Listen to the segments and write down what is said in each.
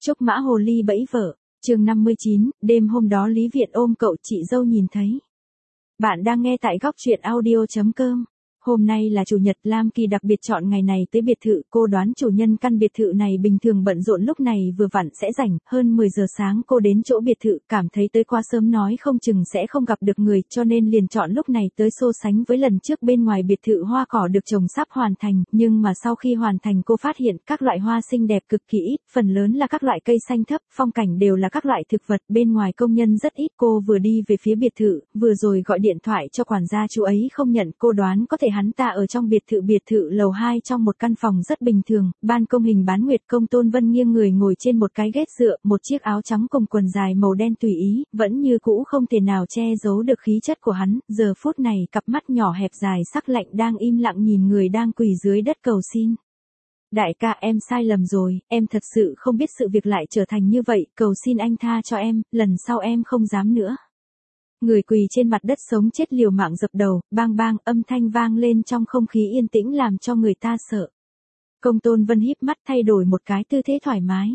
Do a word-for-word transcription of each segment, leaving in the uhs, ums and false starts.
Trúc mã hồ ly bẫy vợ, chương năm mươi chín, đêm hôm đó Lý Viện ôm cậu chị dâu nhìn thấy. Bạn đang nghe tại góc truyện audio.com. Hôm nay là chủ nhật, Lam Kỳ đặc biệt chọn ngày này tới biệt thự, cô đoán chủ nhân căn biệt thự này bình thường bận rộn lúc này vừa vặn sẽ rảnh, hơn mười giờ sáng cô đến chỗ biệt thự, cảm thấy tới quá sớm nói không chừng sẽ không gặp được người, cho nên liền chọn lúc này tới so sánh với lần trước bên ngoài biệt thự hoa cỏ được trồng sắp hoàn thành, nhưng mà sau khi hoàn thành cô phát hiện các loại hoa xinh đẹp cực kỳ ít, phần lớn là các loại cây xanh thấp, phong cảnh đều là các loại thực vật, bên ngoài công nhân rất ít. Cô vừa đi về phía biệt thự, vừa rồi gọi điện thoại cho quản gia, chú ấy không nhận, cô đoán có thể hắn ta ở trong biệt thự. Biệt thự lầu hai trong một căn phòng rất bình thường, ban công hình bán nguyệt, Công Tôn Vân nghiêng người ngồi trên một cái ghét dựa, một chiếc áo trắng cùng quần dài màu đen tùy ý, vẫn như cũ không thể nào che giấu được khí chất của hắn, giờ phút này cặp mắt nhỏ hẹp dài sắc lạnh đang im lặng nhìn người đang quỳ dưới đất cầu xin. Đại ca, em sai lầm rồi, em thật sự không biết sự việc lại trở thành như vậy, cầu xin anh tha cho em, lần sau em không dám nữa. Người quỳ trên mặt đất sống chết liều mạng dập đầu, bang bang, âm thanh vang lên trong không khí yên tĩnh làm cho người ta sợ. Công Tôn Vân híp mắt thay đổi một cái tư thế thoải mái.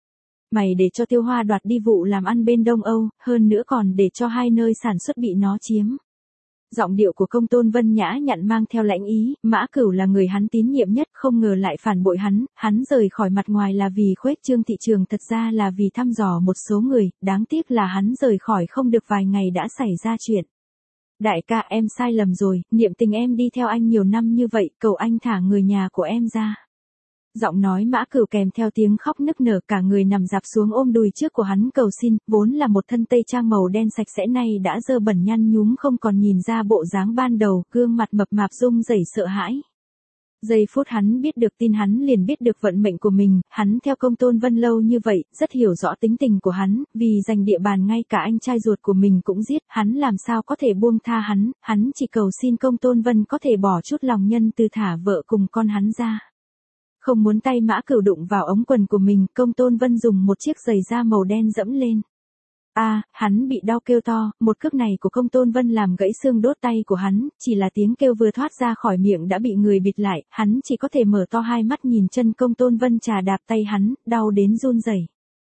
Mày để cho Tiêu Hoa đoạt đi vụ làm ăn bên Đông Âu, hơn nữa còn để cho hai nơi sản xuất bị nó chiếm. Giọng điệu của Công Tôn Vân nhã nhặn mang theo lãnh ý, Mã Cửu là người hắn tín nhiệm nhất, không ngờ lại phản bội hắn, hắn rời khỏi mặt ngoài là vì khuếch trương thị trường, thật ra là vì thăm dò một số người, đáng tiếc là hắn rời khỏi không được vài ngày đã xảy ra chuyện. Đại ca, em sai lầm rồi, niệm tình em đi theo anh nhiều năm như vậy, cầu anh thả người nhà của em ra. Giọng nói Mã Cửu kèm theo tiếng khóc nức nở, cả người nằm dạp xuống ôm đùi trước của hắn cầu xin, vốn là một thân tây trang màu đen sạch sẽ nay đã dơ bẩn nhăn nhúm không còn nhìn ra bộ dáng ban đầu, gương mặt mập mạp rung rẩy sợ hãi. Giây phút hắn biết được tin hắn liền biết được vận mệnh của mình, hắn theo Công Tôn Vân lâu như vậy, rất hiểu rõ tính tình của hắn, vì giành địa bàn ngay cả anh trai ruột của mình cũng giết, hắn làm sao có thể buông tha hắn, hắn chỉ cầu xin Công Tôn Vân có thể bỏ chút lòng nhân từ thả vợ cùng con hắn ra. Không muốn tay Mã Cửu đụng vào ống quần của mình, Công Tôn Vân dùng một chiếc giày da màu đen dẫm lên. A, à, hắn bị đau kêu to, một cước này của Công Tôn Vân làm gãy xương đốt tay của hắn, chỉ là tiếng kêu vừa thoát ra khỏi miệng đã bị người bịt lại, hắn chỉ có thể mở to hai mắt nhìn chân Công Tôn Vân chà đạp tay hắn, đau đến run rẩy.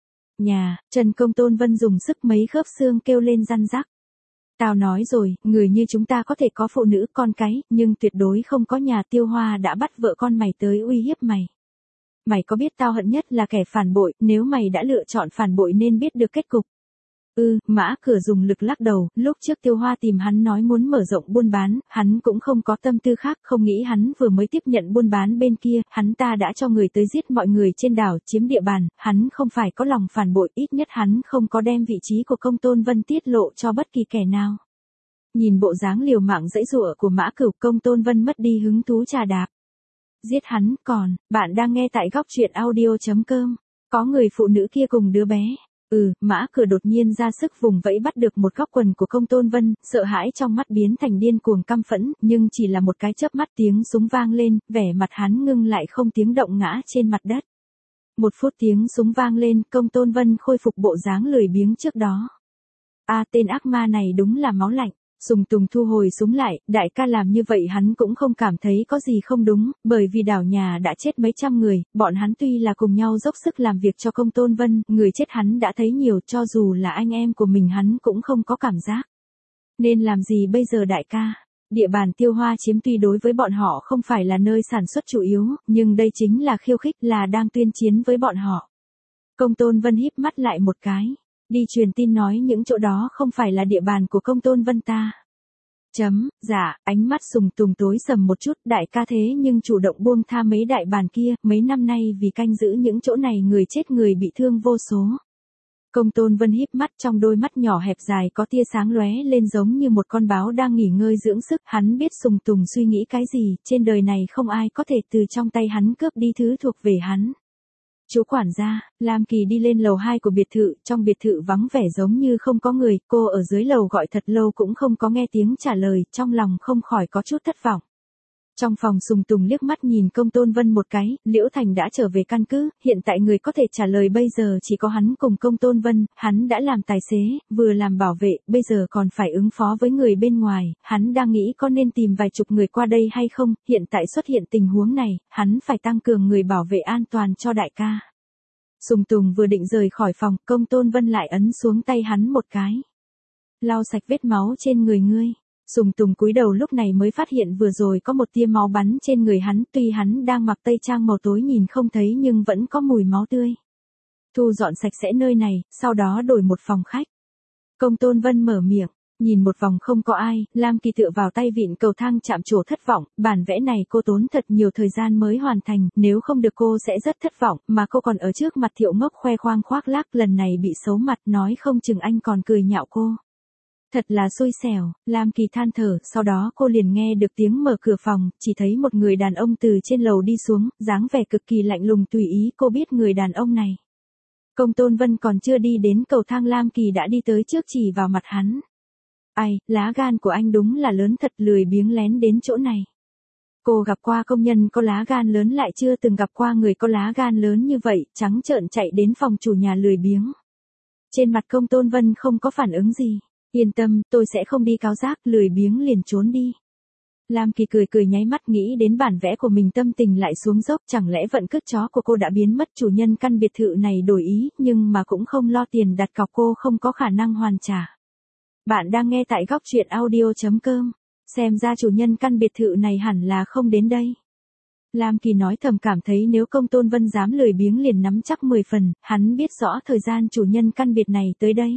Nhà, chân Công Tôn Vân dùng sức mấy khớp xương kêu lên răn rắc. Tao nói rồi, người như chúng ta có thể có phụ nữ, con cái, nhưng tuyệt đối không có nhà. Tiêu Hoa đã bắt vợ con mày tới uy hiếp mày. Mày có biết tao hận nhất là kẻ phản bội, nếu mày đã lựa chọn phản bội nên biết được kết cục. Ừ, Mã Cửu dùng lực lắc đầu, lúc trước Tiêu Hoa tìm hắn nói muốn mở rộng buôn bán, hắn cũng không có tâm tư khác, không nghĩ hắn vừa mới tiếp nhận buôn bán bên kia, hắn ta đã cho người tới giết mọi người trên đảo, chiếm địa bàn, hắn không phải có lòng phản bội, ít nhất hắn không có đem vị trí của Công Tôn Vân tiết lộ cho bất kỳ kẻ nào. Nhìn bộ dáng liều mạng giãy giụa của Mã Cửu, Công Tôn Vân mất đi hứng thú trà đạp. Giết hắn, còn, bạn đang nghe tại góc truyện audio.com, có người phụ nữ kia cùng đứa bé. Ừ, Mã Cửu đột nhiên ra sức vùng vẫy bắt được một góc quần của Công Tôn Vân, sợ hãi trong mắt biến thành điên cuồng căm phẫn, nhưng chỉ là một cái chớp mắt tiếng súng vang lên, vẻ mặt hắn ngưng lại không tiếng động ngã trên mặt đất. Một phút tiếng súng vang lên, Công Tôn Vân khôi phục bộ dáng lười biếng trước đó. A, à, tên ác ma này đúng là máu lạnh. Sùng Tùng thu hồi súng lại, đại ca làm như vậy hắn cũng không cảm thấy có gì không đúng, bởi vì đảo nhà đã chết mấy trăm người, bọn hắn tuy là cùng nhau dốc sức làm việc cho Công Tôn Vân, người chết hắn đã thấy nhiều, cho dù là anh em của mình hắn cũng không có cảm giác. Nên làm gì bây giờ đại ca? Địa bàn Tiêu Hoa chiếm tuy đối với bọn họ không phải là nơi sản xuất chủ yếu, nhưng đây chính là khiêu khích, là đang tuyên chiến với bọn họ. Công Tôn Vân híp mắt lại một cái. Đi truyền tin nói những chỗ đó không phải là địa bàn của Công Tôn Vân ta. Chấm, dạ, ánh mắt Sùng Tùng tối sầm một chút, đại ca thế nhưng chủ động buông tha mấy đại bàn kia, mấy năm nay vì canh giữ những chỗ này người chết người bị thương vô số. Công Tôn Vân híp mắt, trong đôi mắt nhỏ hẹp dài có tia sáng lóe lên giống như một con báo đang nghỉ ngơi dưỡng sức, hắn biết Sùng Tùng suy nghĩ cái gì, trên đời này không ai có thể từ trong tay hắn cướp đi thứ thuộc về hắn. Chú quản gia, Lam Kỳ đi lên lầu hai của biệt thự, trong biệt thự vắng vẻ giống như không có người, cô ở dưới lầu gọi thật lâu cũng không có nghe tiếng trả lời, trong lòng không khỏi có chút thất vọng. Trong phòng Sùng Tùng liếc mắt nhìn Công Tôn Vân một cái, Liễu Thành đã trở về căn cứ, hiện tại người có thể trả lời bây giờ chỉ có hắn cùng Công Tôn Vân, hắn đã làm tài xế, vừa làm bảo vệ, bây giờ còn phải ứng phó với người bên ngoài, hắn đang nghĩ có nên tìm vài chục người qua đây hay không, hiện tại xuất hiện tình huống này, hắn phải tăng cường người bảo vệ an toàn cho đại ca. Sùng Tùng vừa định rời khỏi phòng, Công Tôn Vân lại ấn xuống tay hắn một cái. Lau sạch vết máu trên người ngươi. Sùng Tùng cúi đầu lúc này mới phát hiện vừa rồi có một tia máu bắn trên người hắn, tuy hắn đang mặc tây trang màu tối nhìn không thấy nhưng vẫn có mùi máu tươi. Thu dọn sạch sẽ nơi này, sau đó đổi một phòng khách. Công Tôn Vân mở miệng, nhìn một vòng không có ai, Lam Kỳ tựa vào tay vịn cầu thang chạm trổ thất vọng, bản vẽ này cô tốn thật nhiều thời gian mới hoàn thành, nếu không được cô sẽ rất thất vọng, mà cô còn ở trước mặt Thiệu Ngốc khoe khoang khoác lác, lần này bị xấu mặt nói không chừng anh còn cười nhạo cô. Thật là xui xẻo, Lam Kỳ than thở, sau đó cô liền nghe được tiếng mở cửa phòng, chỉ thấy một người đàn ông từ trên lầu đi xuống, dáng vẻ cực kỳ lạnh lùng tùy ý, cô biết người đàn ông này. Công Tôn Vân còn chưa đi đến cầu thang, Lam Kỳ đã đi tới trước chỉ vào mặt hắn. Ai, lá gan của anh đúng là lớn thật, lười biếng lén đến chỗ này. Cô gặp qua công nhân có lá gan lớn lại chưa từng gặp qua người có lá gan lớn như vậy, trắng trợn chạy đến phòng chủ nhà lười biếng. Trên mặt Công Tôn Vân không có phản ứng gì. Yên tâm, tôi sẽ không đi cáo giác, lười biếng liền trốn đi. Lam Kỳ cười cười nháy mắt, nghĩ đến bản vẽ của mình tâm tình lại xuống dốc, chẳng lẽ vận cướp chó của cô đã biến mất, chủ nhân căn biệt thự này đổi ý, nhưng mà cũng không lo tiền đặt cọc, cô không có khả năng hoàn trả. Bạn đang nghe tại góc truyện audio chấm com, xem ra chủ nhân căn biệt thự này hẳn là không đến đây. Lam Kỳ nói thầm, cảm thấy nếu Công Tôn Vân dám lười biếng liền nắm chắc mười phần, hắn biết rõ thời gian chủ nhân căn biệt này tới đây.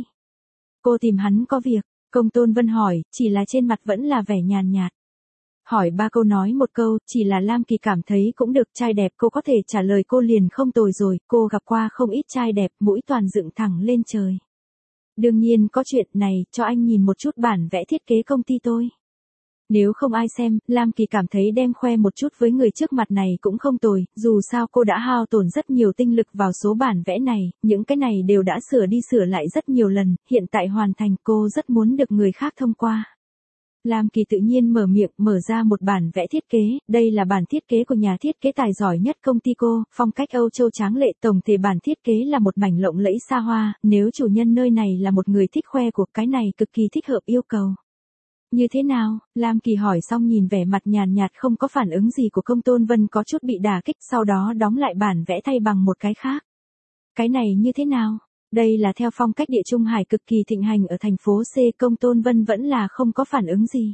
Cô tìm hắn có việc, Công Tôn Vân hỏi, chỉ là trên mặt vẫn là vẻ nhàn nhạt. Hỏi ba câu nói một câu, chỉ là Lam Kỳ cảm thấy cũng được, trai đẹp cô có thể trả lời cô liền không tồi rồi, cô gặp qua không ít trai đẹp, mũi toàn dựng thẳng lên trời. Đương nhiên có chuyện này, cho anh nhìn một chút bản vẽ thiết kế công ty tôi. Nếu không ai xem, Lam Kỳ cảm thấy đem khoe một chút với người trước mặt này cũng không tồi, dù sao cô đã hao tổn rất nhiều tinh lực vào số bản vẽ này, những cái này đều đã sửa đi sửa lại rất nhiều lần, hiện tại hoàn thành, cô rất muốn được người khác thông qua. Lam Kỳ tự nhiên mở miệng, mở ra một bản vẽ thiết kế, đây là bản thiết kế của nhà thiết kế tài giỏi nhất công ty cô, phong cách Âu Châu tráng lệ, tổng thể bản thiết kế là một mảnh lộng lẫy xa hoa, nếu chủ nhân nơi này là một người thích khoe của, cái này cực kỳ thích hợp yêu cầu. Như thế nào? Lam Kỳ hỏi xong nhìn vẻ mặt nhàn nhạt không có phản ứng gì của Công Tôn Vân có chút bị đả kích, sau đó đóng lại bản vẽ thay bằng một cái khác. Cái này như thế nào? Đây là theo phong cách Địa Trung Hải cực kỳ thịnh hành ở thành phố C, Công Tôn Vân vẫn là không có phản ứng gì.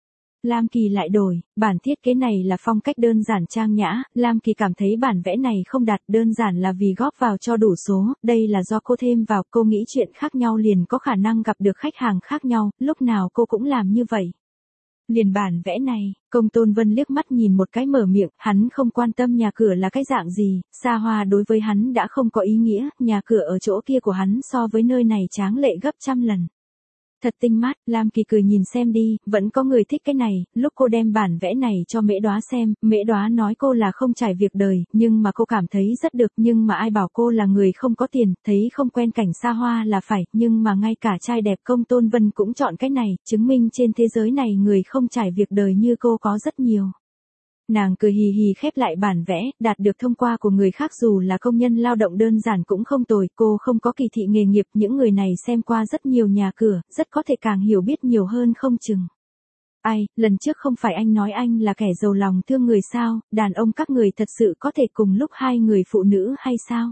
Lam Kỳ lại đổi, bản thiết kế này là phong cách đơn giản trang nhã, Lam Kỳ cảm thấy bản vẽ này không đạt, đơn giản là vì góp vào cho đủ số, đây là do cô thêm vào, cô nghĩ chuyện khác nhau liền có khả năng gặp được khách hàng khác nhau, lúc nào cô cũng làm như vậy. Liền bản vẽ này, Công Tôn Vân liếc mắt nhìn một cái mở miệng, hắn không quan tâm nhà cửa là cái dạng gì, xa hoa đối với hắn đã không có ý nghĩa, nhà cửa ở chỗ kia của hắn so với nơi này tráng lệ gấp trăm lần. Thật tinh mắt, Lam Kỳ cười nhìn xem đi, vẫn có người thích cái này, lúc cô đem bản vẽ này cho Mễ Đoá xem, Mễ Đoá nói cô là không trải việc đời, nhưng mà cô cảm thấy rất được, nhưng mà ai bảo cô là người không có tiền, thấy không quen cảnh xa hoa là phải, nhưng mà ngay cả trai đẹp Công Tôn Vân cũng chọn cái này, chứng minh trên thế giới này người không trải việc đời như cô có rất nhiều. Nàng cười hì hì khép lại bản vẽ, đạt được thông qua của người khác dù là công nhân lao động đơn giản cũng không tồi, cô không có kỳ thị nghề nghiệp, những người này xem qua rất nhiều nhà cửa, rất có thể càng hiểu biết nhiều hơn không chừng. Ai, lần trước không phải anh nói anh là kẻ giàu lòng thương người sao, đàn ông các người thật sự có thể cùng lúc hai người phụ nữ hay sao?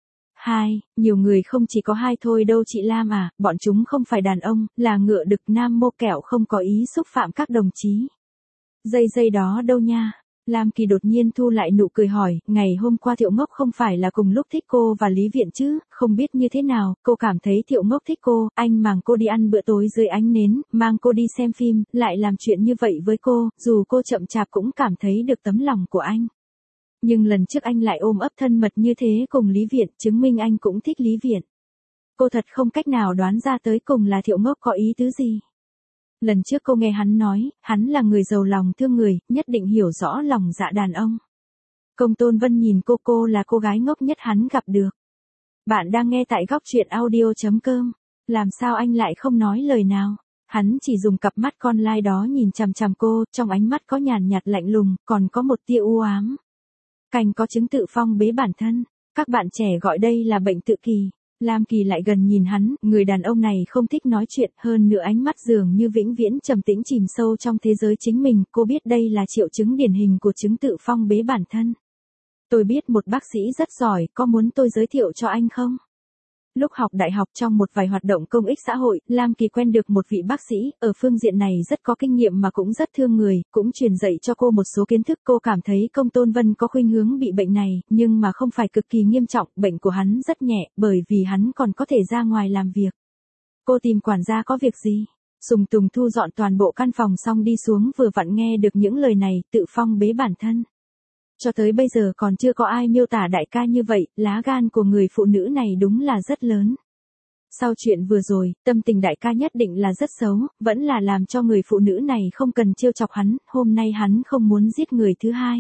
Hai, nhiều người không chỉ có hai thôi đâu chị Lam à, bọn chúng không phải đàn ông, là ngựa đực nam mô kẹo không có ý xúc phạm các đồng chí. Dây dây đó đâu nha? Lam Kỳ đột nhiên thu lại nụ cười hỏi, ngày hôm qua Thiệu Ngốc không phải là cùng lúc thích cô và Lý Viện chứ, không biết như thế nào, cô cảm thấy Thiệu Ngốc thích cô, anh mang cô đi ăn bữa tối dưới ánh nến, mang cô đi xem phim, lại làm chuyện như vậy với cô, dù cô chậm chạp cũng cảm thấy được tấm lòng của anh. Nhưng lần trước anh lại ôm ấp thân mật như thế cùng Lý Viện, chứng minh anh cũng thích Lý Viện. Cô thật không cách nào đoán ra tới cùng là Thiệu Ngốc có ý tứ gì. Lần trước cô nghe hắn nói, hắn là người giàu lòng thương người, nhất định hiểu rõ lòng dạ đàn ông. Công Tôn Vân nhìn cô, cô là cô gái ngốc nhất hắn gặp được. Bạn đang nghe tại góc truyện audio chấm com. Làm sao anh lại không nói lời nào? Hắn chỉ dùng cặp mắt con lai đó nhìn chằm chằm cô, trong ánh mắt có nhàn nhạt lạnh lùng, còn có một tia u ám. Cành có chứng tự phong bế bản thân. Các bạn trẻ gọi đây là bệnh tự kỷ. Lam Kỳ lại gần nhìn hắn, người đàn ông này không thích nói chuyện, hơn nữa ánh mắt dường như vĩnh viễn trầm tĩnh chìm sâu trong thế giới chính mình, cô biết đây là triệu chứng điển hình của chứng tự phong bế bản thân. Tôi biết một bác sĩ rất giỏi, có muốn tôi giới thiệu cho anh không? Lúc học đại học trong một vài hoạt động công ích xã hội, Lam Kỳ quen được một vị bác sĩ, ở phương diện này rất có kinh nghiệm mà cũng rất thương người, cũng truyền dạy cho cô một số kiến thức. Cô cảm thấy Công Tôn Vân có khuynh hướng bị bệnh này, nhưng mà không phải cực kỳ nghiêm trọng, bệnh của hắn rất nhẹ, bởi vì hắn còn có thể ra ngoài làm việc. Cô tìm quản gia có việc gì? Sùng Tùng thu dọn toàn bộ căn phòng xong đi xuống vừa vặn nghe được những lời này, tự phong bế bản thân. Cho tới bây giờ còn chưa có ai miêu tả đại ca như vậy, lá gan của người phụ nữ này đúng là rất lớn. Sau chuyện vừa rồi, tâm tình đại ca nhất định là rất xấu, vẫn là làm cho người phụ nữ này không cần trêu chọc hắn, hôm nay hắn không muốn giết người thứ hai.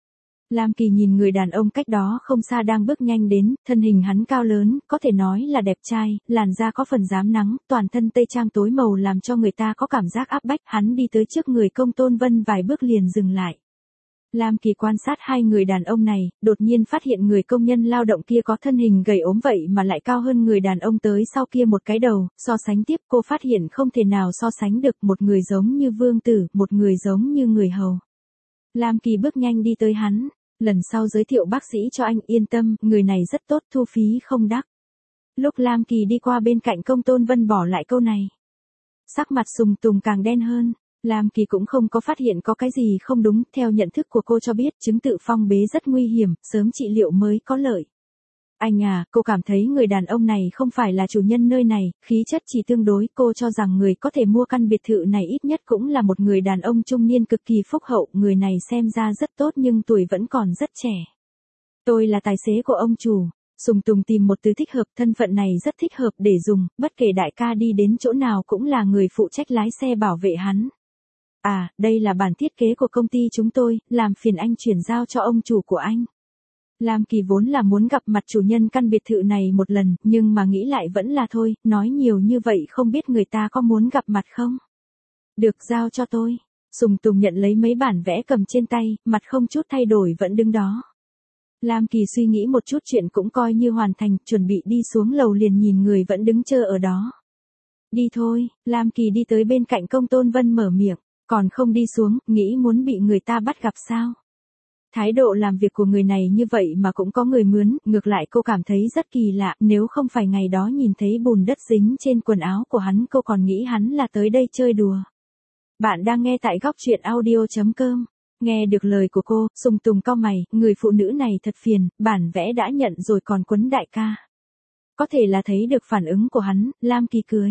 Lam Kỳ nhìn người đàn ông cách đó không xa đang bước nhanh đến, thân hình hắn cao lớn, có thể nói là đẹp trai, làn da có phần rám nắng, toàn thân tây trang tối màu làm cho người ta có cảm giác áp bách. Hắn đi tới trước người Công Tôn Vân vài bước liền dừng lại. Lam Kỳ quan sát hai người đàn ông này, đột nhiên phát hiện người công nhân lao động kia có thân hình gầy ốm vậy mà lại cao hơn người đàn ông tới sau kia một cái đầu, so sánh tiếp cô phát hiện không thể nào so sánh được, một người giống như vương tử, một người giống như người hầu. Lam Kỳ bước nhanh đi tới hắn, lần sau giới thiệu bác sĩ cho anh, yên tâm, người này rất tốt, thu phí không đắt. Lúc Lam Kỳ đi qua bên cạnh Công Tôn Vân bỏ lại câu này. Sắc mặt Sùng Tùng càng đen hơn. Lam Kỳ cũng không có phát hiện có cái gì không đúng, theo nhận thức của cô cho biết chứng tự phong bế rất nguy hiểm, sớm trị liệu mới có lợi. Anh à, cô cảm thấy người đàn ông này không phải là chủ nhân nơi này, khí chất chỉ tương đối, cô cho rằng người có thể mua căn biệt thự này ít nhất cũng là một người đàn ông trung niên cực kỳ phúc hậu, người này xem ra rất tốt nhưng tuổi vẫn còn rất trẻ. Tôi là tài xế của ông chủ. Sùng Tùng tìm một từ thích hợp, thân phận này rất thích hợp để dùng, bất kể đại ca đi đến chỗ nào cũng là người phụ trách lái xe bảo vệ hắn. À, đây là bản thiết kế của công ty chúng tôi, làm phiền anh chuyển giao cho ông chủ của anh. Lam Kỳ vốn là muốn gặp mặt chủ nhân căn biệt thự này một lần, nhưng mà nghĩ lại vẫn là thôi, nói nhiều như vậy không biết người ta có muốn gặp mặt không? Được, giao cho tôi. Sùng Tùng nhận lấy mấy bản vẽ cầm trên tay, mặt không chút thay đổi vẫn đứng đó. Lam Kỳ suy nghĩ một chút chuyện cũng coi như hoàn thành, chuẩn bị đi xuống lầu liền nhìn người vẫn đứng chờ ở đó. Đi thôi, Lam Kỳ đi tới bên cạnh Công Tôn Vân mở miệng. Còn không đi xuống, nghĩ muốn bị người ta bắt gặp sao? Thái độ làm việc của người này như vậy mà cũng có người mướn, ngược lại cô cảm thấy rất kỳ lạ, nếu không phải ngày đó nhìn thấy bùn đất dính trên quần áo của hắn cô còn nghĩ hắn là tới đây chơi đùa. Bạn đang nghe tại góc truyện audio chấm com. Nghe được lời của cô, Sùng Tùng cau mày, người phụ nữ này thật phiền, bản vẽ đã nhận rồi còn quấn đại ca. Có thể là thấy được phản ứng của hắn, Lam Kỳ cười.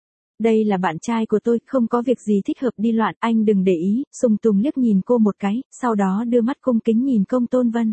Đây là bạn trai của tôi, không có việc gì thích hợp đi loạn, anh đừng để ý. Sùng Tùng liếc nhìn cô một cái, sau đó đưa mắt cung kính nhìn Công Tôn Vân.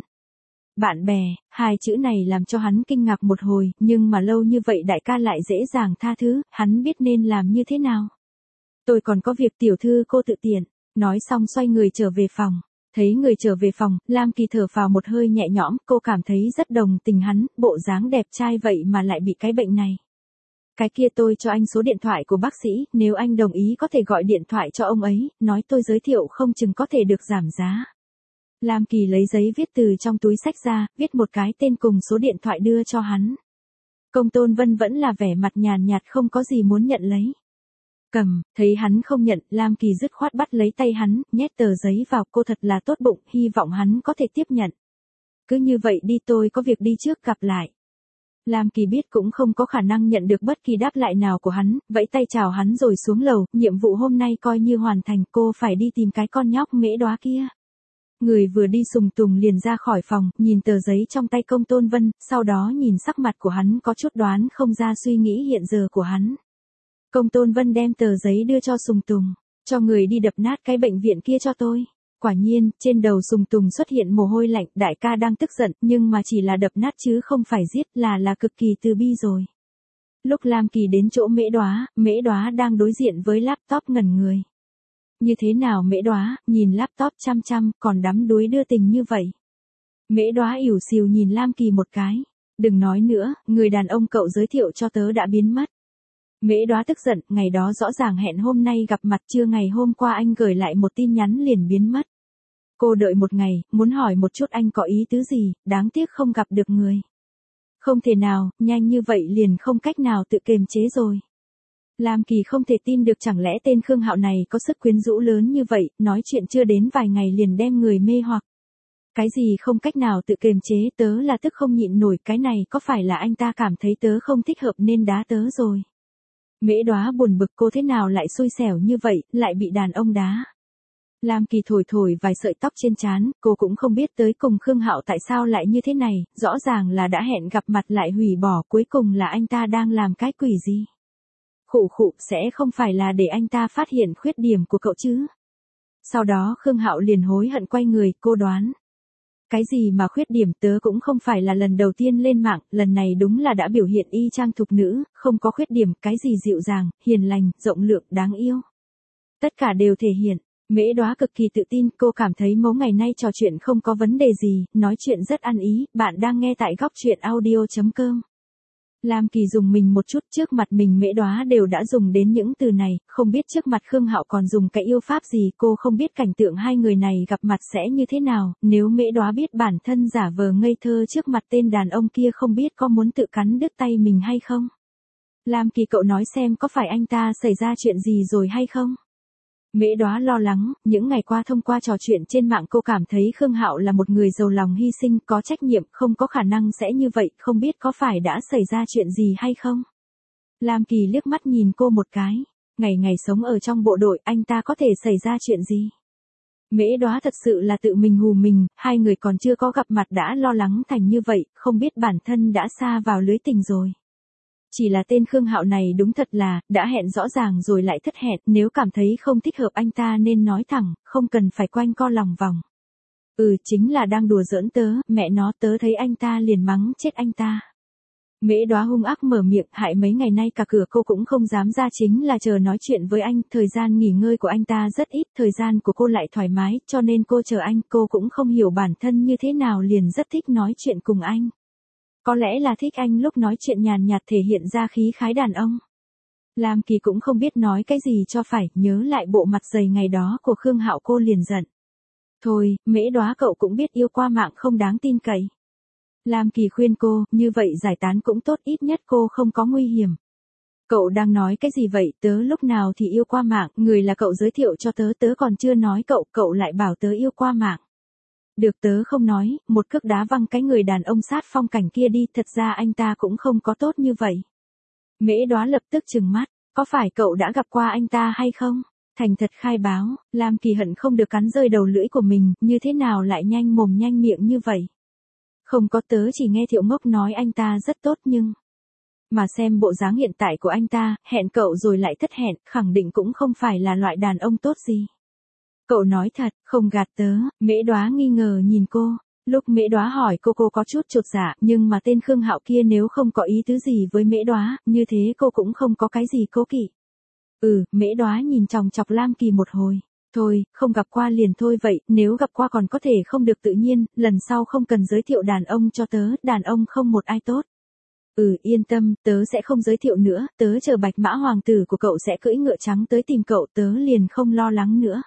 Bạn bè, hai chữ này làm cho hắn kinh ngạc một hồi, nhưng mà lâu như vậy đại ca lại dễ dàng tha thứ, hắn biết nên làm như thế nào. Tôi còn có việc, tiểu thư cô tự tiện. Nói xong xoay người trở về phòng. Thấy người trở về phòng, Lam Kỳ thở phào một hơi nhẹ nhõm, cô cảm thấy rất đồng tình hắn, bộ dáng đẹp trai vậy mà lại bị cái bệnh này. Cái kia tôi cho anh số điện thoại của bác sĩ, nếu anh đồng ý có thể gọi điện thoại cho ông ấy, nói tôi giới thiệu không chừng có thể được giảm giá. Lam Kỳ lấy giấy viết từ trong túi xách ra, viết một cái tên cùng số điện thoại đưa cho hắn. Công Tôn Vân vẫn là vẻ mặt nhàn nhạt không có gì muốn nhận lấy. Cầm, thấy hắn không nhận, Lam Kỳ dứt khoát bắt lấy tay hắn, nhét tờ giấy vào, cô thật là tốt bụng, hy vọng hắn có thể tiếp nhận. Cứ như vậy đi, tôi có việc đi trước, gặp lại. Lam Kỳ biết cũng không có khả năng nhận được bất kỳ đáp lại nào của hắn, vẫy tay chào hắn rồi xuống lầu, nhiệm vụ hôm nay coi như hoàn thành, cô phải đi tìm cái con nhóc Mễ Đóa kia. Người vừa đi Sùng Tùng liền ra khỏi phòng, nhìn tờ giấy trong tay Công Tôn Vân, sau đó nhìn sắc mặt của hắn có chút đoán không ra suy nghĩ hiện giờ của hắn. Công Tôn Vân đem tờ giấy đưa cho Sùng Tùng, cho người đi đập nát cái bệnh viện kia cho tôi. Quả nhiên, trên đầu Sùng Tùng xuất hiện mồ hôi lạnh, đại ca đang tức giận, nhưng mà chỉ là đập nát chứ không phải giết, là là cực kỳ từ bi rồi. Lúc Lam Kỳ đến chỗ Mễ Đóa, Mễ Đóa đang đối diện với laptop ngẩn người. Như thế nào Mễ Đóa, nhìn laptop chăm chăm, còn đắm đuối đưa tình như vậy. Mễ Đóa ỉu xìu nhìn Lam Kỳ một cái. Đừng nói nữa, người đàn ông cậu giới thiệu cho tớ đã biến mất. Mễ Đóa tức giận, ngày đó rõ ràng hẹn hôm nay gặp mặt, chưa ngày hôm qua anh gửi lại một tin nhắn liền biến mất. Cô đợi một ngày, muốn hỏi một chút anh có ý tứ gì, đáng tiếc không gặp được người. Không thể nào, nhanh như vậy liền không cách nào tự kiềm chế rồi. Lam Kỳ không thể tin được, chẳng lẽ tên Khương Hạo này có sức quyến rũ lớn như vậy, nói chuyện chưa đến vài ngày liền đem người mê hoặc. Cái gì không cách nào tự kiềm chế, tớ là tức không nhịn nổi, cái này có phải là anh ta cảm thấy tớ không thích hợp nên đá tớ rồi. Mễ Đoá buồn bực, cô thế nào lại xui xẻo như vậy, lại bị đàn ông đá. Lam Kỳ thổi thổi vài sợi tóc trên trán, cô cũng không biết tới cùng Khương Hạo tại sao lại như thế này, rõ ràng là đã hẹn gặp mặt lại hủy bỏ, cuối cùng là anh ta đang làm cái quỷ gì. Khụ khụ, sẽ không phải là để anh ta phát hiện khuyết điểm của cậu chứ. Sau đó Khương Hạo liền hối hận quay người, cô đoán. Cái gì mà khuyết điểm, tớ cũng không phải là lần đầu tiên lên mạng, lần này đúng là đã biểu hiện y chang thục nữ, không có khuyết điểm, cái gì dịu dàng, hiền lành, rộng lượng, đáng yêu. Tất cả đều thể hiện. Mễ Đoá cực kỳ tự tin, cô cảm thấy mấu ngày nay trò chuyện không có vấn đề gì, nói chuyện rất ăn ý, bạn đang nghe tại góc truyện audio chấm com. Lam Kỳ dùng mình một chút, trước mặt mình Mễ Đoá đều đã dùng đến những từ này, không biết trước mặt Khương Hạo còn dùng cái yêu pháp gì, cô không biết cảnh tượng hai người này gặp mặt sẽ như thế nào, nếu Mễ Đoá biết bản thân giả vờ ngây thơ trước mặt tên đàn ông kia không biết có muốn tự cắn đứt tay mình hay không. Lam Kỳ, cậu nói xem có phải anh ta xảy ra chuyện gì rồi hay không? Mễ Đoá lo lắng, những ngày qua thông qua trò chuyện trên mạng cô cảm thấy Khương Hạo là một người giàu lòng hy sinh, có trách nhiệm, không có khả năng sẽ như vậy, không biết có phải đã xảy ra chuyện gì hay không. Lam Kỳ liếc mắt nhìn cô một cái, ngày ngày sống ở trong bộ đội, anh ta có thể xảy ra chuyện gì. Mễ Đoá thật sự là tự mình hù mình, hai người còn chưa có gặp mặt đã lo lắng thành như vậy, không biết bản thân đã sa vào lưới tình rồi. Chỉ là tên Khương Hạo này đúng thật là, đã hẹn rõ ràng rồi lại thất hẹn, nếu cảm thấy không thích hợp anh ta nên nói thẳng, không cần phải quanh co lòng vòng. Ừ, chính là đang đùa giỡn tớ, mẹ nó, tớ thấy anh ta liền mắng chết anh ta. Mễ Đoá hung ác mở miệng, hại mấy ngày nay cả cửa cô cũng không dám ra, chính là chờ nói chuyện với anh, thời gian nghỉ ngơi của anh ta rất ít, thời gian của cô lại thoải mái, cho nên cô chờ anh, cô cũng không hiểu bản thân như thế nào liền rất thích nói chuyện cùng anh. Có lẽ là thích anh lúc nói chuyện nhàn nhạt thể hiện ra khí khái đàn ông. Lam Kỳ cũng không biết nói cái gì cho phải, nhớ lại bộ mặt dày ngày đó của Khương Hạo cô liền giận. Thôi, Mễ Đoá, cậu cũng biết yêu qua mạng không đáng tin cậy. Lam Kỳ khuyên cô, như vậy giải tán cũng tốt, ít nhất cô không có nguy hiểm. Cậu đang nói cái gì vậy, tớ lúc nào thì yêu qua mạng, người là cậu giới thiệu cho tớ, tớ còn chưa nói cậu, cậu lại bảo tớ yêu qua mạng. Được, tớ không nói, một cước đá văng cái người đàn ông sát phong cảnh kia đi, thật ra anh ta cũng không có tốt như vậy. Mễ Đoá lập tức trừng mắt, có phải cậu đã gặp qua anh ta hay không? Thành thật khai báo, Lam Kỳ hận không được cắn rơi đầu lưỡi của mình, như thế nào lại nhanh mồm nhanh miệng như vậy? Không có, tớ chỉ nghe Thiệu Ngốc nói anh ta rất tốt nhưng... Mà xem bộ dáng hiện tại của anh ta, hẹn cậu rồi lại thất hẹn, khẳng định cũng không phải là loại đàn ông tốt gì. Cậu nói thật, không gạt tớ. Mễ Đoá nghi ngờ nhìn cô. Lúc Mễ Đoá hỏi cô cô có chút chột dạ, nhưng mà tên Khương Hạo kia nếu không có ý tứ gì với Mễ Đoá, như thế cô cũng không có cái gì cố kỵ. Ừ, Mễ Đoá nhìn chòng chọc Lam Kỳ một hồi. Thôi, không gặp qua liền thôi vậy, nếu gặp qua còn có thể không được tự nhiên, lần sau không cần giới thiệu đàn ông cho tớ, đàn ông không một ai tốt. Ừ, yên tâm, tớ sẽ không giới thiệu nữa, tớ chờ Bạch Mã Hoàng tử của cậu sẽ cưỡi ngựa trắng tới tìm cậu, tớ liền không lo lắng nữa.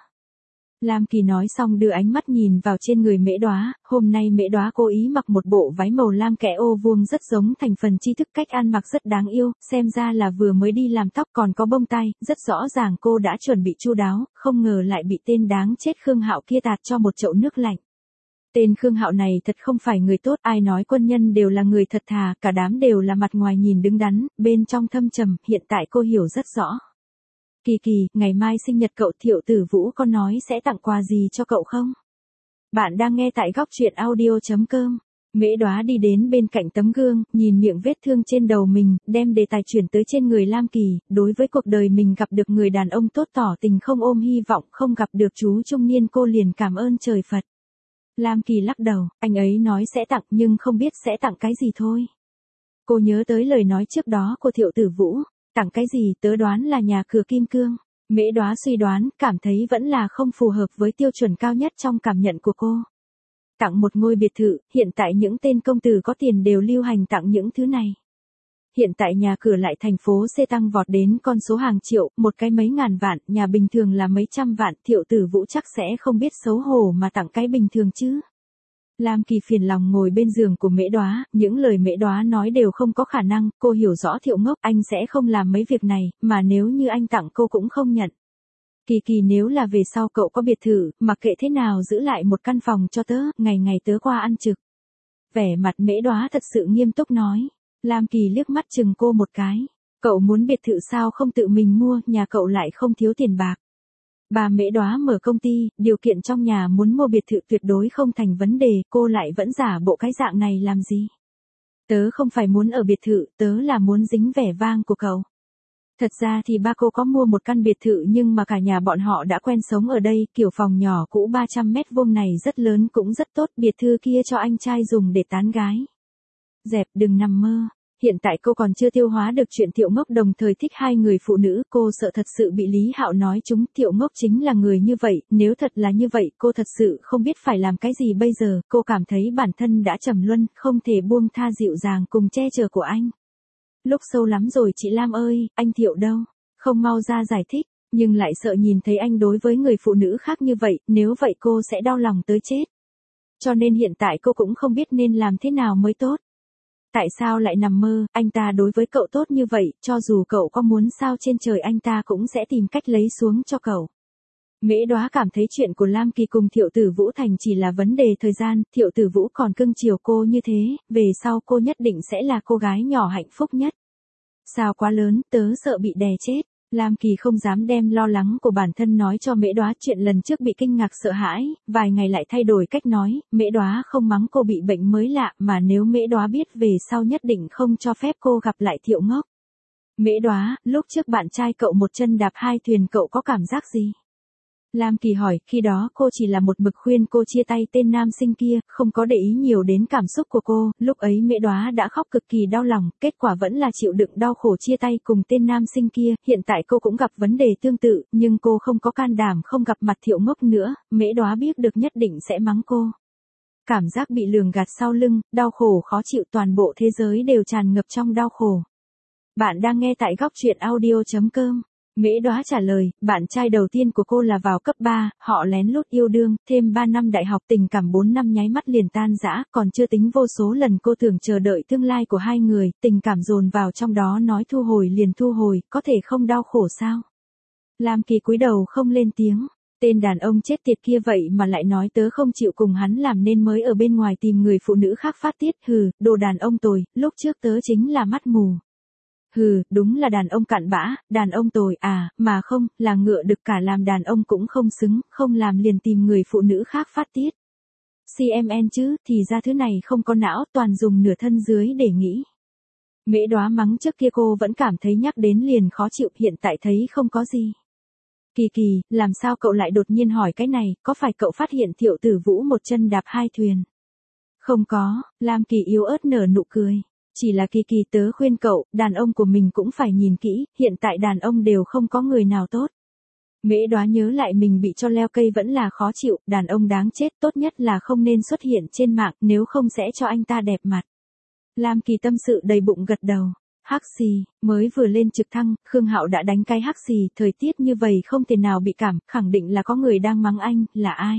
Lam Kỳ nói xong đưa ánh mắt nhìn vào trên người Mễ Đoá, hôm nay Mễ Đoá cố ý mặc một bộ váy màu lam kẽ ô vuông rất giống thành phần tri thức, cách ăn mặc rất đáng yêu, xem ra là vừa mới đi làm tóc còn có bông tai, rất rõ ràng cô đã chuẩn bị chu đáo, không ngờ lại bị tên đáng chết Khương Hạo kia tạt cho một chậu nước lạnh. Tên Khương Hạo này thật không phải người tốt, ai nói quân nhân đều là người thật thà, cả đám đều là mặt ngoài nhìn đứng đắn, bên trong thâm trầm, hiện tại cô hiểu rất rõ. Kỳ Kỳ, ngày mai sinh nhật cậu, Thiệu Tử Vũ có nói sẽ tặng quà gì cho cậu không? Bạn đang nghe tại góc truyện audio chấm com. Mễ Đoá đi đến bên cạnh tấm gương, nhìn miệng vết thương trên đầu mình, đem đề tài chuyển tới trên người Lam Kỳ, đối với cuộc đời mình gặp được người đàn ông tốt tỏ tình không ôm hy vọng, không gặp được chú trung niên cô liền cảm ơn trời Phật. Lam Kỳ lắc đầu, anh ấy nói sẽ tặng nhưng không biết sẽ tặng cái gì thôi. Cô nhớ tới lời nói trước đó của Thiệu Tử Vũ. Tặng cái gì, tớ đoán là nhà cửa kim cương. Mễ Đoá suy đoán, cảm thấy vẫn là không phù hợp với tiêu chuẩn cao nhất trong cảm nhận của cô. Tặng một ngôi biệt thự, hiện tại những tên công tử có tiền đều lưu hành tặng những thứ này. Hiện tại nhà cửa lại thành phố C tăng vọt đến con số hàng triệu, một cái mấy ngàn vạn, nhà bình thường là mấy trăm vạn, Thiệu Tử Vũ chắc sẽ không biết xấu hổ mà tặng cái bình thường chứ. Lam Kỳ phiền lòng ngồi bên giường của Mễ Đoá, những lời Mễ Đoá nói đều không có khả năng, cô hiểu rõ Thiệu Ngốc, anh sẽ không làm mấy việc này, mà nếu như anh tặng cô cũng không nhận. Kỳ Kỳ, nếu là về sau cậu có biệt thự, mặc kệ thế nào giữ lại một căn phòng cho tớ, ngày ngày tớ qua ăn trực. Vẻ mặt Mễ Đóa thật sự nghiêm túc nói. Lam Kỳ liếc mắt chừng cô một cái. Cậu muốn biệt thự sao không tự mình mua, nhà cậu lại không thiếu tiền bạc. Bà Mễ Đóa mở công ty, điều kiện trong nhà muốn mua biệt thự tuyệt đối không thành vấn đề, cô lại vẫn giả bộ cái dạng này làm gì? Tớ không phải muốn ở biệt thự, tớ là muốn dính vẻ vang của cậu. Thật ra thì ba cô có mua một căn biệt thự nhưng mà cả nhà bọn họ đã quen sống ở đây, kiểu phòng nhỏ cũ ba trăm mét vuông này rất lớn cũng rất tốt, biệt thự kia cho anh trai dùng để tán gái. Dẹp, đừng nằm mơ. Hiện tại cô còn chưa tiêu hóa được chuyện Thiệu Ngốc đồng thời thích hai người phụ nữ, cô sợ thật sự bị Lý Hạo nói chúng, Thiệu Ngốc chính là người như vậy, nếu thật là như vậy, cô thật sự không biết phải làm cái gì bây giờ, cô cảm thấy bản thân đã trầm luân, không thể buông tha dịu dàng cùng che chở của anh. Lúc sâu lắm rồi chị Lam ơi, anh Thiệu đâu? Không mau ra giải thích, nhưng lại sợ nhìn thấy anh đối với người phụ nữ khác như vậy, nếu vậy cô sẽ đau lòng tới chết. Cho nên hiện tại cô cũng không biết nên làm thế nào mới tốt. Tại sao lại nằm mơ, anh ta đối với cậu tốt như vậy, cho dù cậu có muốn sao trên trời anh ta cũng sẽ tìm cách lấy xuống cho cậu. Mễ Đóa cảm thấy chuyện của Lam Kỳ cùng Thiệu Tử Vũ thành chỉ là vấn đề thời gian, Thiệu Tử Vũ còn cưng chiều cô như thế, về sau cô nhất định sẽ là cô gái nhỏ hạnh phúc nhất. Sao quá lớn, tớ sợ bị đè chết. Lam Kỳ không dám đem lo lắng của bản thân nói cho Mễ Đóa, chuyện lần trước bị kinh ngạc sợ hãi, vài ngày lại thay đổi cách nói, Mễ Đóa không mắng cô bị bệnh mới lạ, mà nếu Mễ Đóa biết về sau nhất định không cho phép cô gặp lại Thiệu Ngốc. Mễ Đóa, lúc trước bạn trai cậu một chân đạp hai thuyền cậu có cảm giác gì? Lam Kỳ hỏi, khi đó cô chỉ là một mực khuyên cô chia tay tên nam sinh kia, không có để ý nhiều đến cảm xúc của cô, lúc ấy Mễ Đóa đã khóc cực kỳ đau lòng, kết quả vẫn là chịu đựng đau khổ chia tay cùng tên nam sinh kia, hiện tại cô cũng gặp vấn đề tương tự, nhưng cô không có can đảm không gặp mặt Thiệu Ngốc nữa, Mễ Đóa biết được nhất định sẽ mắng cô. Cảm giác bị lường gạt sau lưng, đau khổ khó chịu, toàn bộ thế giới đều tràn ngập trong đau khổ. Bạn đang nghe tại góc truyện audio chấm com. Mễ Đóa trả lời, bạn trai đầu tiên của cô là vào cấp ba, họ lén lút yêu đương, thêm ba năm đại học, tình cảm bốn năm nháy mắt liền tan rã, còn chưa tính vô số lần cô thường chờ đợi tương lai của hai người, tình cảm dồn vào trong đó nói thu hồi liền thu hồi, có thể không đau khổ sao? Lam Kỳ cúi đầu không lên tiếng, tên đàn ông chết tiệt kia vậy mà lại nói tớ không chịu cùng hắn làm nên mới ở bên ngoài tìm người phụ nữ khác phát tiết, hừ, đồ đàn ông tồi, lúc trước tớ chính là mắt mù. Hừ, đúng là đàn ông cặn bã, đàn ông tồi à, mà không, là ngựa đực cả làm đàn ông cũng không xứng, không làm liền tìm người phụ nữ khác phát tiết. xê em en chứ, thì ra thứ này không có não, toàn dùng nửa thân dưới để nghĩ. Mễ Đóa mắng trước kia cô vẫn cảm thấy nhắc đến liền khó chịu, hiện tại thấy không có gì. Kỳ Kỳ, làm sao cậu lại đột nhiên hỏi cái này, có phải cậu phát hiện Thiệu Tử Vũ một chân đạp hai thuyền? Không có, Lam Kỳ yếu ớt nở nụ cười. Chỉ là Kỳ Kỳ, tớ khuyên cậu, đàn ông của mình cũng phải nhìn kỹ, hiện tại đàn ông đều không có người nào tốt. Mễ Đóa nhớ lại mình bị cho leo cây vẫn là khó chịu, đàn ông đáng chết, tốt nhất là không nên xuất hiện trên mạng, nếu không sẽ cho anh ta đẹp mặt. Lam Kỳ tâm sự đầy bụng gật đầu. Hắc xì, mới vừa lên trực thăng, Khương Hạo đã đánh cái hắc xì, thời tiết như vậy không thể nào bị cảm, khẳng định là có người đang mắng anh, là ai?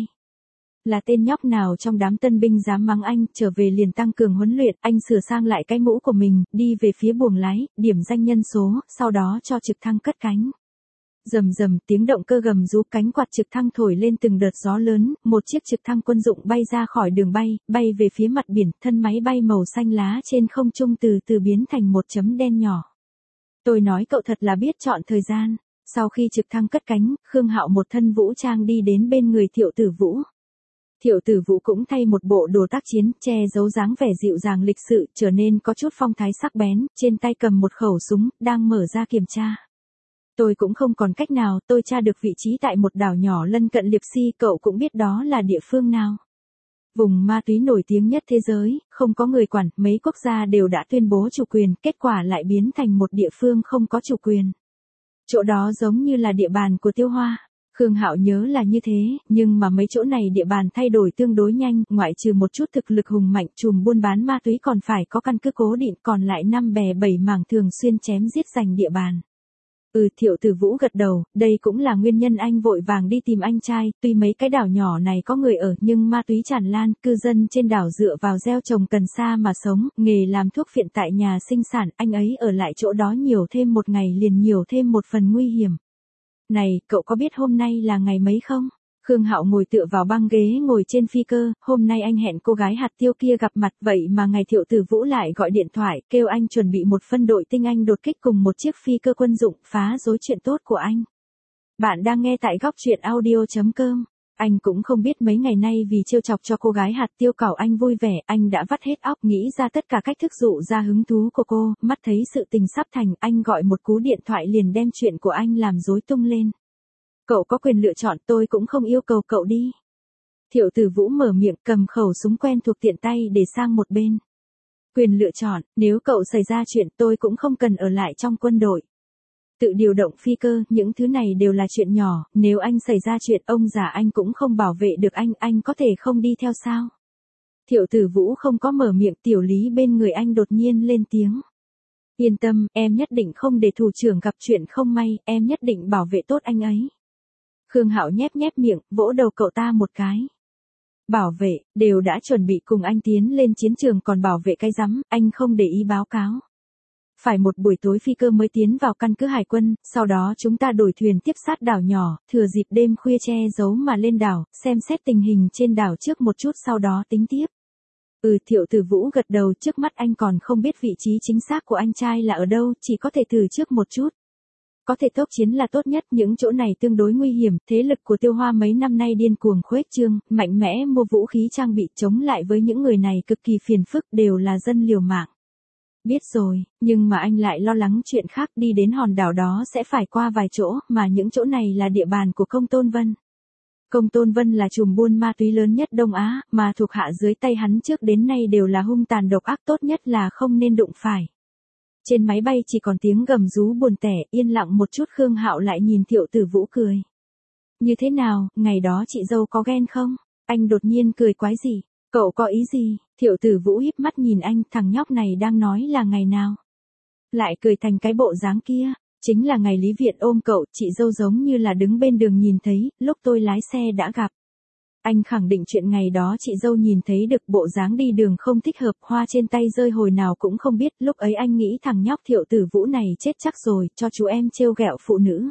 Là tên nhóc nào trong đám tân binh dám mắng anh, trở về liền tăng cường huấn luyện, anh sửa sang lại cái mũ của mình, đi về phía buồng lái, điểm danh nhân số, sau đó cho trực thăng cất cánh. Rầm rầm, tiếng động cơ gầm rú, cánh quạt trực thăng thổi lên từng đợt gió lớn, một chiếc trực thăng quân dụng bay ra khỏi đường bay, bay về phía mặt biển, thân máy bay màu xanh lá trên không trung từ từ biến thành một chấm đen nhỏ. Tôi nói cậu thật là biết chọn thời gian. Sau khi trực thăng cất cánh, Khương Hạo một thân vũ trang đi đến bên người Thiệu Tử Vũ. Thiệu Tử Vũ cũng thay một bộ đồ tác chiến, che giấu dáng vẻ dịu dàng lịch sự, trở nên có chút phong thái sắc bén, trên tay cầm một khẩu súng, đang mở ra kiểm tra. Tôi cũng không còn cách nào, tôi tra được vị trí tại một đảo nhỏ lân cận Liệp Si, cậu cũng biết đó là địa phương nào. Vùng ma túy nổi tiếng nhất thế giới, không có người quản, mấy quốc gia đều đã tuyên bố chủ quyền, kết quả lại biến thành một địa phương không có chủ quyền. Chỗ đó giống như là địa bàn của Tiêu Hoa. Khương Hạo nhớ là như thế, nhưng mà mấy chỗ này địa bàn thay đổi tương đối nhanh, ngoại trừ một chút thực lực hùng mạnh, chùm buôn bán ma túy còn phải có căn cứ cố định, còn lại năm bè bảy mảng thường xuyên chém giết giành địa bàn. Ừ, Thiệu Tử Vũ gật đầu, đây cũng là nguyên nhân anh vội vàng đi tìm anh trai, tuy mấy cái đảo nhỏ này có người ở nhưng ma túy tràn lan, cư dân trên đảo dựa vào gieo trồng cần sa mà sống, nghề làm thuốc phiện tại nhà sinh sản, anh ấy ở lại chỗ đó nhiều thêm một ngày liền nhiều thêm một phần nguy hiểm. Này, cậu có biết hôm nay là ngày mấy không? Khương Hạo ngồi tựa vào băng ghế ngồi trên phi cơ, hôm nay anh hẹn cô gái hạt tiêu kia gặp mặt, vậy mà ngày Thiệu Tử Vũ lại gọi điện thoại, kêu anh chuẩn bị một phân đội tinh anh đột kích cùng một chiếc phi cơ quân dụng, phá rối chuyện tốt của anh. Bạn đang nghe tại góc truyện audio chấm com. Anh cũng không biết mấy ngày nay vì trêu chọc cho cô gái hạt tiêu cảo anh vui vẻ, anh đã vắt hết óc nghĩ ra tất cả cách thức dụ ra hứng thú của cô, mắt thấy sự tình sắp thành, anh gọi một cú điện thoại liền đem chuyện của anh làm rối tung lên. Cậu có quyền lựa chọn, tôi cũng không yêu cầu cậu đi. Thiệu Tử Vũ mở miệng, cầm khẩu súng quen thuộc tiện tay để sang một bên. Quyền lựa chọn, nếu cậu xảy ra chuyện tôi cũng không cần ở lại trong quân đội. Tự điều động phi cơ, những thứ này đều là chuyện nhỏ, nếu anh xảy ra chuyện ông già anh cũng không bảo vệ được anh, anh có thể không đi theo sao? Thiệu Tử Vũ không có mở miệng, Tiểu Lý bên người anh đột nhiên lên tiếng. Yên tâm, em nhất định không để thủ trưởng gặp chuyện không may, em nhất định bảo vệ tốt anh ấy. Khương Hạo nhép nhép miệng, vỗ đầu cậu ta một cái. Bảo vệ, đều đã chuẩn bị cùng anh tiến lên chiến trường còn bảo vệ cái rắm, anh không để ý báo cáo. Phải một buổi tối phi cơ mới tiến vào căn cứ hải quân, sau đó chúng ta đổi thuyền tiếp sát đảo nhỏ, thừa dịp đêm khuya che giấu mà lên đảo, xem xét tình hình trên đảo trước một chút sau đó tính tiếp. Ừ, Thiệu Tử Vũ gật đầu, trước mắt anh còn không biết vị trí chính xác của anh trai là ở đâu, chỉ có thể thử trước một chút. Có thể tốc chiến là tốt nhất, những chỗ này tương đối nguy hiểm, thế lực của Tiêu Hoa mấy năm nay điên cuồng khuếch trương, mạnh mẽ mua vũ khí trang bị chống lại với những người này cực kỳ phiền phức, đều là dân liều mạng. Biết rồi, nhưng mà anh lại lo lắng chuyện khác, đi đến hòn đảo đó sẽ phải qua vài chỗ, mà những chỗ này là địa bàn của Công Tôn Vân. Công Tôn Vân là trùm buôn ma túy lớn nhất Đông Á, mà thuộc hạ dưới tay hắn trước đến nay đều là hung tàn độc ác, tốt nhất là không nên đụng phải. Trên máy bay chỉ còn tiếng gầm rú buồn tẻ, yên lặng một chút Khương Hạo lại nhìn Thiệu Tử Vũ cười. Như thế nào, ngày đó chị dâu có ghen không? Anh đột nhiên cười quái gì? Cậu có ý gì? Thiệu Tử Vũ híp mắt nhìn anh, thằng nhóc này đang nói là ngày nào? Lại cười thành cái bộ dáng kia, chính là ngày Lý Viện ôm cậu, chị dâu giống như là đứng bên đường nhìn thấy, lúc tôi lái xe đã gặp. Anh khẳng định chuyện ngày đó chị dâu nhìn thấy được, bộ dáng đi đường không thích hợp, hoa trên tay rơi hồi nào cũng không biết, lúc ấy anh nghĩ thằng nhóc Thiệu Tử Vũ này chết chắc rồi, cho chú em trêu ghẹo phụ nữ.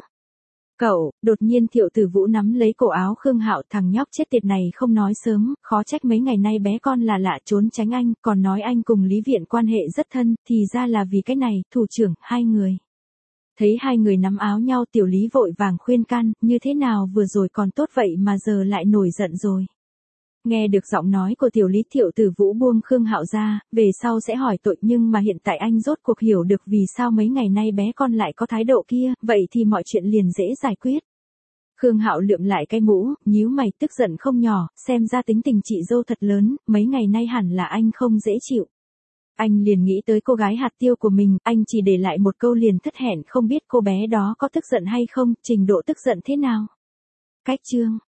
Cậu, đột nhiên Thiệu Tử Vũ nắm lấy cổ áo Khương Hạo, thằng nhóc chết tiệt này không nói sớm, khó trách mấy ngày nay bé con là lạ trốn tránh anh, còn nói anh cùng Lý Viện quan hệ rất thân, thì ra là vì cái này, thủ trưởng, hai người. Thấy hai người nắm áo nhau, Tiểu Lý vội vàng khuyên can, như thế nào vừa rồi còn tốt vậy mà giờ lại nổi giận rồi. Nghe được giọng nói của Tiểu Lý, Thiệu Tử Vũ buông Khương Hạo ra, về sau sẽ hỏi tội, nhưng mà hiện tại anh rốt cuộc hiểu được vì sao mấy ngày nay bé con lại có thái độ kia, vậy thì mọi chuyện liền dễ giải quyết. Khương Hạo lượm lại cái mũ, nhíu mày, tức giận không nhỏ, xem ra tính tình chị dâu thật lớn, mấy ngày nay hẳn là anh không dễ chịu. Anh liền nghĩ tới cô gái hạt tiêu của mình, anh chỉ để lại một câu liền thất hẹn, không biết cô bé đó có tức giận hay không, trình độ tức giận thế nào. Cách chương